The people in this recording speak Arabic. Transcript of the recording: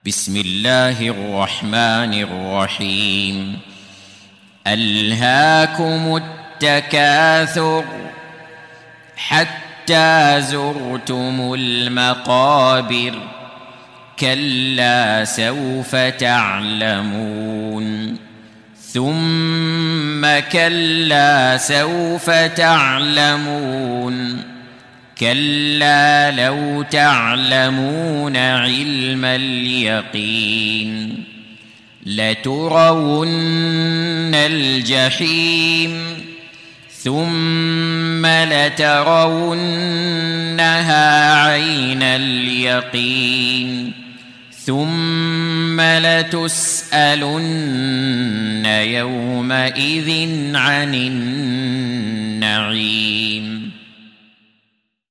بسم الله الرحمن الرحيم. ألهاكم التكاثر حتى زرتم المقابر كلا سوف تعلمون ثم كلا سوف تعلمون كلا لو تعلمون علم اليقين لترون الجحيم ثم لترونها عين اليقين ثم لتسألن يومئذ عن النعيم.